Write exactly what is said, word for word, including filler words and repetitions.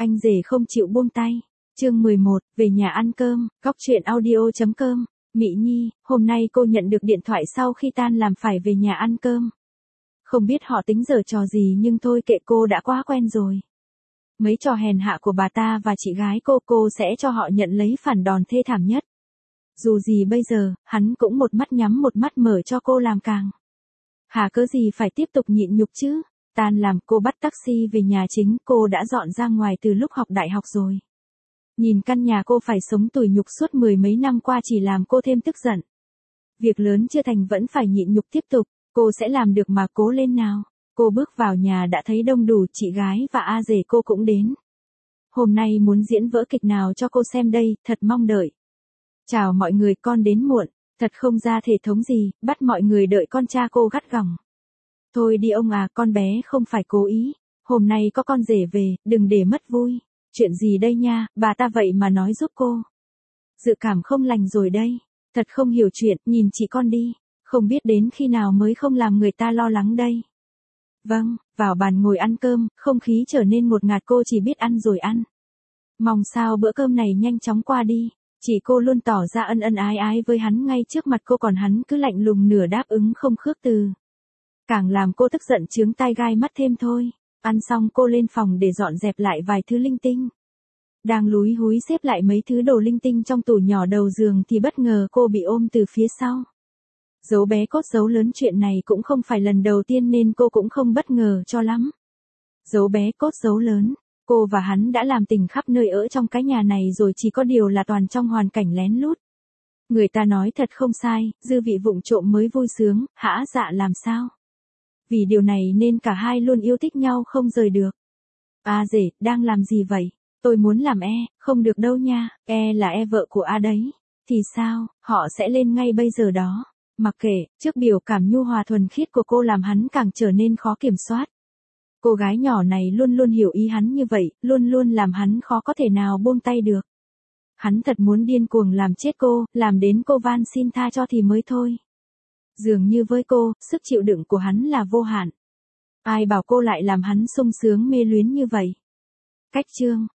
Anh rể không chịu buông tay. Chương mười một, về nhà ăn cơm, góc truyện audio chấm com. Mị Nhi, hôm nay cô nhận được điện thoại sau khi tan làm phải về nhà ăn cơm. Không biết họ tính giở trò gì nhưng thôi kệ, cô đã quá quen rồi. Mấy trò hèn hạ của bà ta và chị gái cô, cô sẽ cho họ nhận lấy phản đòn thê thảm nhất. Dù gì bây giờ, hắn cũng một mắt nhắm một mắt mở cho cô làm càng. Hà cớ gì phải tiếp tục nhịn nhục chứ? Tan làm cô bắt taxi về nhà chính, cô đã dọn ra ngoài từ lúc học đại học rồi. Nhìn căn nhà cô phải sống tủi nhục suốt mười mấy năm qua chỉ làm cô thêm tức giận. Việc lớn chưa thành vẫn phải nhịn nhục tiếp tục, cô sẽ làm được mà, cố lên nào. Cô bước vào nhà đã thấy đông đủ chị gái và a rể cô cũng đến. Hôm nay muốn diễn vở kịch nào cho cô xem đây, thật mong đợi. Chào mọi người, con đến muộn, thật không ra thể thống gì, bắt mọi người đợi con, cha cô gắt gỏng. Thôi đi ông à, con bé không phải cố ý, hôm nay có con rể về, đừng để mất vui. Chuyện gì đây nha, bà ta vậy mà nói giúp cô. Dự cảm không lành rồi đây, thật không hiểu chuyện, nhìn chị con đi, không biết đến khi nào mới không làm người ta lo lắng đây. Vâng, vào bàn ngồi ăn cơm, không khí trở nên ngột ngạt, cô chỉ biết ăn rồi ăn. Mong sao bữa cơm này nhanh chóng qua đi, chị cô luôn tỏ ra ân ân ái ái với hắn ngay trước mặt cô, còn hắn cứ lạnh lùng nửa đáp ứng không khước từ. Càng làm cô tức giận chướng tai gai mắt thêm thôi. Ăn xong cô lên phòng để dọn dẹp lại vài thứ linh tinh. Đang lúi húi xếp lại mấy thứ đồ linh tinh trong tủ nhỏ đầu giường thì bất ngờ cô bị ôm từ phía sau. Giấu bé cốt giấu lớn, chuyện này cũng không phải lần đầu tiên nên cô cũng không bất ngờ cho lắm. Giấu bé cốt giấu lớn, cô và hắn đã làm tình khắp nơi ở trong cái nhà này rồi, chỉ có điều là toàn trong hoàn cảnh lén lút. Người ta nói thật không sai, dư vị vụng trộm mới vui sướng, hả dạ làm sao? Vì điều này nên cả hai luôn yêu thích nhau không rời được. A rể, đang làm gì vậy? Tôi muốn làm e, không được đâu nha, e là e vợ của A đấy. Thì sao, họ sẽ lên ngay bây giờ đó. Mặc kệ, trước biểu cảm nhu hòa thuần khiết của cô làm hắn càng trở nên khó kiểm soát. Cô gái nhỏ này luôn luôn hiểu ý hắn như vậy, luôn luôn làm hắn khó có thể nào buông tay được. Hắn thật muốn điên cuồng làm chết cô, làm đến cô van xin tha cho thì mới thôi. Dường như với cô, sức chịu đựng của hắn là vô hạn. Ai bảo cô lại làm hắn sung sướng mê luyến như vậy. Cách chương,